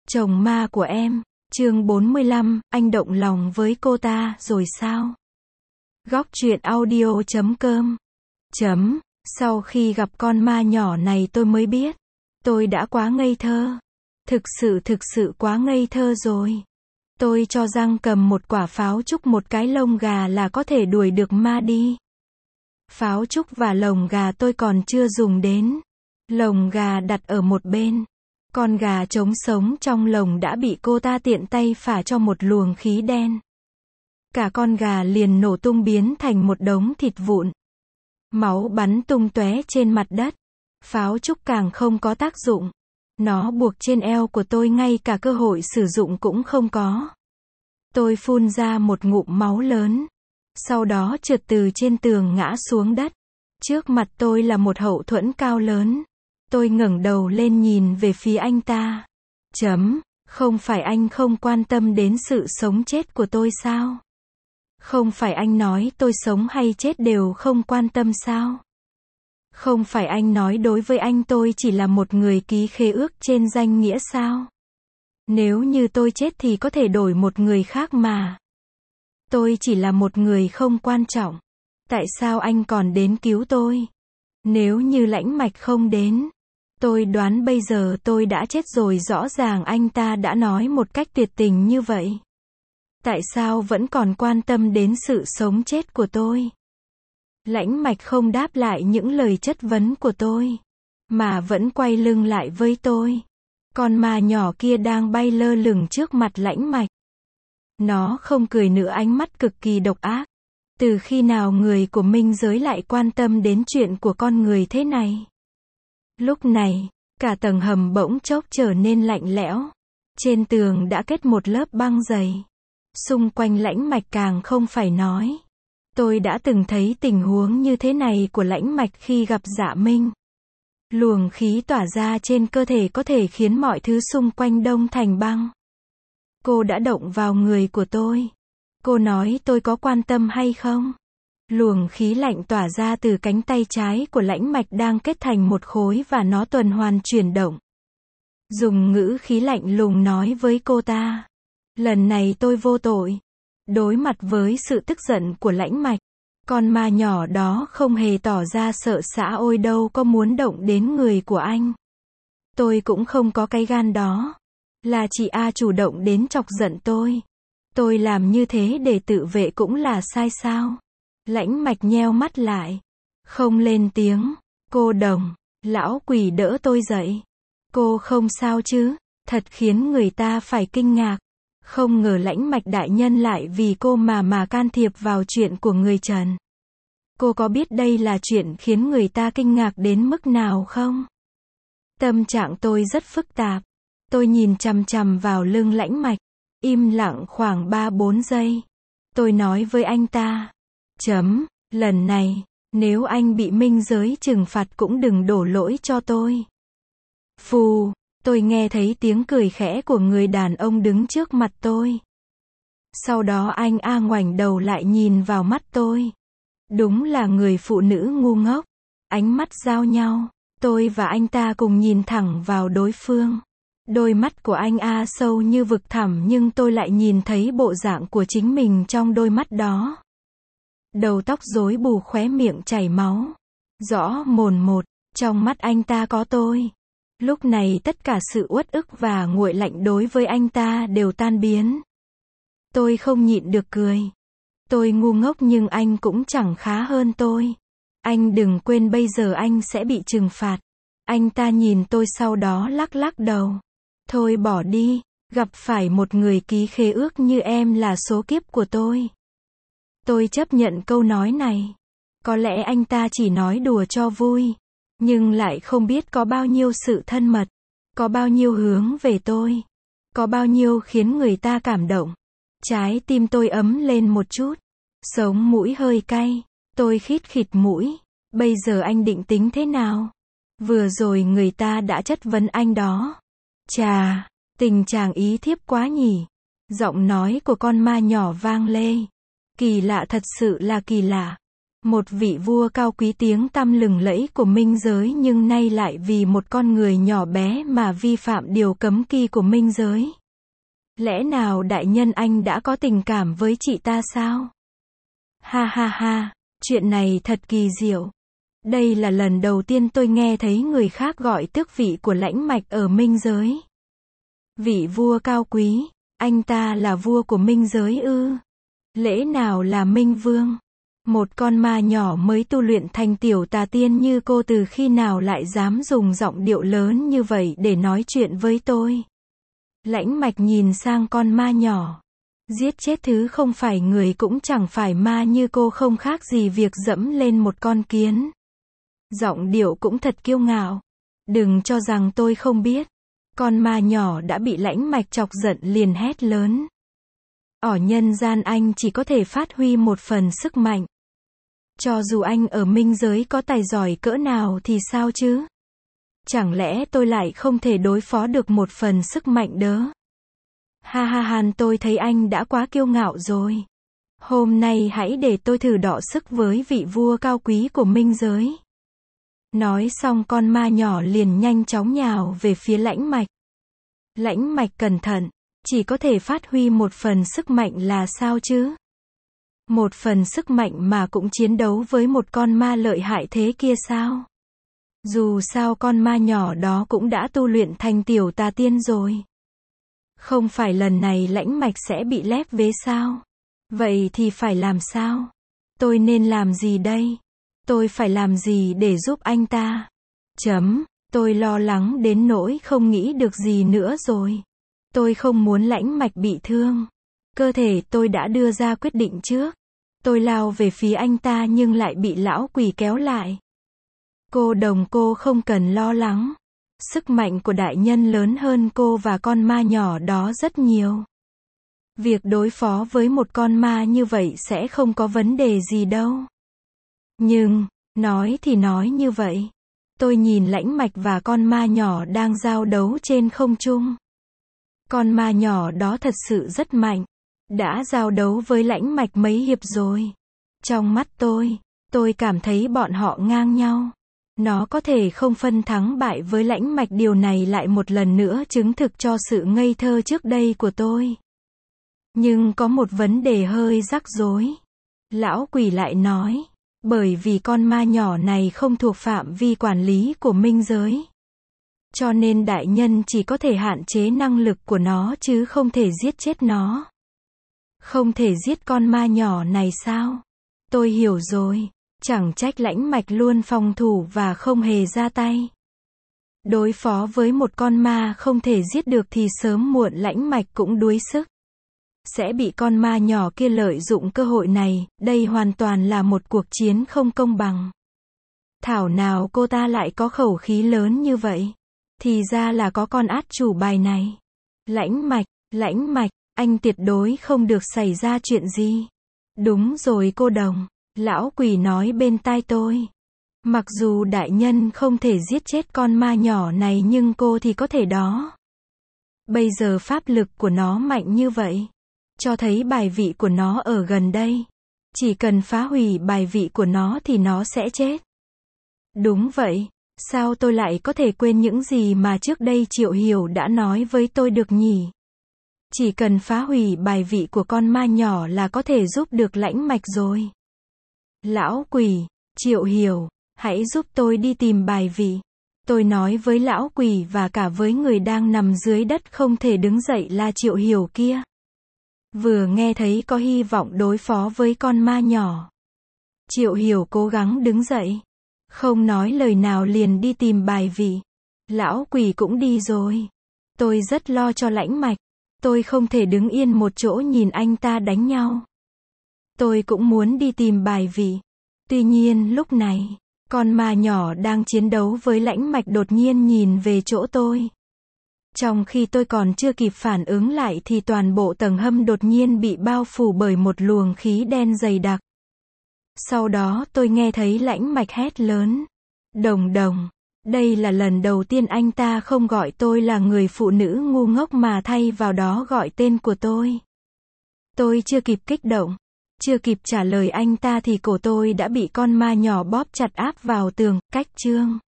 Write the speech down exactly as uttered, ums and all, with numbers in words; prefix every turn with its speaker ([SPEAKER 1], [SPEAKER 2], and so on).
[SPEAKER 1] Chồng ma của em, chương bốn mươi lăm, anh động lòng với cô ta rồi sao? Góc truyện audio chấm com chấm Sau khi gặp con ma nhỏ này tôi mới biết, tôi đã quá ngây thơ. Thực sự thực sự quá ngây thơ rồi. Tôi cho rằng cầm một quả pháo trúc một cái lông gà là có thể đuổi được ma đi. Pháo trúc và lồng gà tôi còn chưa dùng đến. Lồng gà đặt ở một bên. Con gà trống sống trong lồng đã bị cô ta tiện tay phả cho một luồng khí đen. Cả con gà liền nổ tung biến thành một đống thịt vụn. Máu bắn tung tóe trên mặt đất. Pháo trúc càng không có tác dụng. Nó buộc trên eo của tôi ngay cả cơ hội sử dụng cũng không có. Tôi phun ra một ngụm máu lớn. Sau đó trượt từ trên tường ngã xuống đất. Trước mặt tôi là một hậu thuẫn cao lớn. Tôi ngẩng đầu lên nhìn về phía anh ta. Chấm, không phải anh không quan tâm đến sự sống chết của tôi sao? Không phải anh nói tôi sống hay chết đều không quan tâm sao? Không phải anh nói đối với anh tôi chỉ là một người ký khế ước trên danh nghĩa sao? Nếu như tôi chết thì có thể đổi một người khác mà. Tôi chỉ là một người không quan trọng. Tại sao anh còn đến cứu tôi? Nếu như Lãnh Mạch không đến, tôi đoán bây giờ tôi đã chết rồi. Rõ ràng anh ta đã nói một cách tuyệt tình như vậy. Tại sao vẫn còn quan tâm đến sự sống chết của tôi? Lãnh Mạch không đáp lại những lời chất vấn của tôi, mà vẫn quay lưng lại với tôi. Con ma nhỏ kia đang bay lơ lửng trước mặt Lãnh Mạch. Nó không cười nữa, ánh mắt cực kỳ độc ác. Từ khi nào người của minh giới lại quan tâm đến chuyện của con người thế này? Lúc này, cả tầng hầm bỗng chốc trở nên lạnh lẽo. Trên tường đã kết một lớp băng dày. Xung quanh Lãnh Mạch càng không phải nói. Tôi đã từng thấy tình huống như thế này của Lãnh Mạch khi gặp Dạ Minh. Luồng khí tỏa ra trên cơ thể có thể khiến mọi thứ xung quanh đông thành băng. Cô đã động vào người của tôi. Cô nói tôi có quan tâm hay không? Luồng khí lạnh tỏa ra từ cánh tay trái của Lãnh Mạch đang kết thành một khối và nó tuần hoàn chuyển động. Dùng ngữ khí lạnh lùng nói với cô ta. Lần này tôi vô tội. Đối mặt với sự tức giận của Lãnh Mạch, con ma nhỏ đó không hề tỏ ra sợ xã ôi đâu có muốn động đến người của anh. Tôi cũng không có cái gan đó. Là chị A chủ động đến chọc giận tôi. Tôi làm như thế để tự vệ cũng là sai sao? Lãnh Mạch nheo mắt lại. Không lên tiếng. Cô Đồng, lão quỷ đỡ tôi dậy. Cô không sao chứ? Thật khiến người ta phải kinh ngạc. Không ngờ Lãnh Mạch đại nhân lại vì cô mà mà can thiệp vào chuyện của người Trần. Cô có biết đây là chuyện khiến người ta kinh ngạc đến mức nào không? Tâm trạng tôi rất phức tạp. Tôi nhìn chằm chằm vào lưng Lãnh Mạch. Im lặng khoảng ba bốn giây. Tôi nói với anh ta. Chấm, lần này, nếu anh bị minh giới trừng phạt cũng đừng đổ lỗi cho tôi. Phù, tôi nghe thấy tiếng cười khẽ của người đàn ông đứng trước mặt tôi. Sau đó anh A ngoảnh đầu lại nhìn vào mắt tôi. Đúng là người phụ nữ ngu ngốc. Ánh mắt giao nhau. Tôi và anh ta cùng nhìn thẳng vào đối phương. Đôi mắt của anh A sâu như vực thẳm nhưng tôi lại nhìn thấy bộ dạng của chính mình trong đôi mắt đó. Đầu tóc rối bù, khóe miệng chảy máu. Rõ mồn một, trong mắt anh ta có tôi. Lúc này tất cả sự uất ức và nguội lạnh đối với anh ta đều tan biến. Tôi không nhịn được cười. Tôi ngu ngốc nhưng anh cũng chẳng khá hơn tôi. Anh đừng quên bây giờ anh sẽ bị trừng phạt. Anh ta nhìn tôi sau đó lắc lắc đầu. Thôi bỏ đi, gặp phải một người ký khế ước như em là số kiếp của tôi. Tôi chấp nhận câu nói này. Có lẽ anh ta chỉ nói đùa cho vui. Nhưng lại không biết có bao nhiêu sự thân mật. Có bao nhiêu hướng về tôi. Có bao nhiêu khiến người ta cảm động. Trái tim tôi ấm lên một chút. Sống mũi hơi cay. Tôi khít khịt mũi. Bây giờ anh định tính thế nào? Vừa rồi người ta đã chất vấn anh đó. Chà, tình chàng ý thiếp quá nhỉ. Giọng nói của con ma nhỏ vang lên. Kỳ lạ, thật sự là kỳ lạ. Một vị vua cao quý tiếng tăm lừng lẫy của minh giới nhưng nay lại vì một con người nhỏ bé mà vi phạm điều cấm kỵ của minh giới. Lẽ nào đại nhân anh đã có tình cảm với chị ta sao? Ha ha ha, chuyện này thật kỳ diệu. Đây là lần đầu tiên tôi nghe thấy người khác gọi tước vị của lãnh mạch ở minh giới. Vị vua cao quý, anh ta là vua của minh giới ư? Lẽ nào là minh vương? Một con ma nhỏ mới tu luyện thành tiểu tà tiên như cô từ khi nào lại dám dùng giọng điệu lớn như vậy để nói chuyện với tôi? Lãnh mạch nhìn sang con ma nhỏ. Giết chết thứ không phải người cũng chẳng phải ma như cô không khác gì việc dẫm lên một con kiến. Giọng điệu cũng thật kiêu ngạo. Đừng cho rằng tôi không biết. Con ma nhỏ đã bị lãnh mạch chọc giận liền hét lớn. Ở nhân gian anh chỉ có thể phát huy một phần sức mạnh. Cho dù anh ở minh giới có tài giỏi cỡ nào thì sao chứ? Chẳng lẽ tôi lại không thể đối phó được một phần sức mạnh đó? Ha ha han, tôi thấy anh đã quá kiêu ngạo rồi. Hôm nay hãy để tôi thử đọ sức với vị vua cao quý của minh giới. Nói xong con ma nhỏ liền nhanh chóng nhào về phía lãnh mạch. Lãnh mạch cẩn thận, chỉ có thể phát huy một phần sức mạnh là sao chứ? Một phần sức mạnh mà cũng chiến đấu với một con ma lợi hại thế kia sao? Dù sao con ma nhỏ đó cũng đã tu luyện thành tiểu tà tiên rồi. Không phải lần này lãnh mạch sẽ bị lép vế sao? Vậy thì phải làm sao? Tôi nên làm gì đây? Tôi phải làm gì để giúp anh ta? Chấm, tôi lo lắng đến nỗi không nghĩ được gì nữa rồi. Tôi không muốn lãnh mạch bị thương. Cơ thể tôi đã đưa ra quyết định trước. Tôi lao về phía anh ta nhưng lại bị lão quỷ kéo lại. Cô đồng, cô không cần lo lắng. Sức mạnh của đại nhân lớn hơn cô và con ma nhỏ đó rất nhiều. Việc đối phó với một con ma như vậy sẽ không có vấn đề gì đâu. Nhưng, nói thì nói như vậy. Tôi nhìn lãnh mạch và con ma nhỏ đang giao đấu trên không trung. Con ma nhỏ đó thật sự rất mạnh. Đã giao đấu với lãnh mạch mấy hiệp rồi. Trong mắt tôi, tôi cảm thấy bọn họ ngang nhau. Nó có thể không phân thắng bại với lãnh mạch, điều này lại một lần nữa chứng thực cho sự ngây thơ trước đây của tôi. Nhưng có một vấn đề hơi rắc rối. Lão quỷ lại nói, bởi vì con ma nhỏ này không thuộc phạm vi quản lý của minh giới. Cho nên đại nhân chỉ có thể hạn chế năng lực của nó chứ không thể giết chết nó. Không thể giết con ma nhỏ này sao? Tôi hiểu rồi. Chẳng trách lãnh mạch luôn phòng thủ và không hề ra tay. Đối phó với một con ma không thể giết được thì sớm muộn lãnh mạch cũng đuối sức. Sẽ bị con ma nhỏ kia lợi dụng cơ hội này, đây hoàn toàn là một cuộc chiến không công bằng. Thảo nào cô ta lại có khẩu khí lớn như vậy? Thì ra là có con át chủ bài này. Lãnh mạch, lãnh mạch, anh tuyệt đối không được xảy ra chuyện gì. Đúng rồi cô đồng. Lão quỷ nói bên tai tôi. Mặc dù đại nhân không thể giết chết con ma nhỏ này nhưng cô thì có thể đó. Bây giờ pháp lực của nó mạnh như vậy. Cho thấy bài vị của nó ở gần đây. Chỉ cần phá hủy bài vị của nó thì nó sẽ chết. Đúng vậy. Sao tôi lại có thể quên những gì mà trước đây Triệu Hiểu đã nói với tôi được nhỉ? Chỉ cần phá hủy bài vị của con ma nhỏ là có thể giúp được lãnh mạch rồi. Lão quỷ, Triệu Hiểu, hãy giúp tôi đi tìm bài vị. Tôi nói với lão quỷ và cả với người đang nằm dưới đất không thể đứng dậy là Triệu Hiểu kia. Vừa nghe thấy có hy vọng đối phó với con ma nhỏ. Triệu Hiểu cố gắng đứng dậy. Không nói lời nào liền đi tìm bài vị. Lão quỷ cũng đi rồi. Tôi rất lo cho lãnh mạch. Tôi không thể đứng yên một chỗ nhìn anh ta đánh nhau. Tôi cũng muốn đi tìm bài vị. Tuy nhiên lúc này, con ma nhỏ đang chiến đấu với lãnh mạch đột nhiên nhìn về chỗ tôi. Trong khi tôi còn chưa kịp phản ứng lại thì toàn bộ tầng hầm đột nhiên bị bao phủ bởi một luồng khí đen dày đặc. Sau đó tôi nghe thấy lãnh mạch hét lớn. Đồng đồng. Đây là lần đầu tiên anh ta không gọi tôi là người phụ nữ ngu ngốc mà thay vào đó gọi tên của tôi. Tôi chưa kịp kích động. Chưa kịp trả lời anh ta thì cổ tôi đã bị con ma nhỏ bóp chặt áp vào tường, cách chương.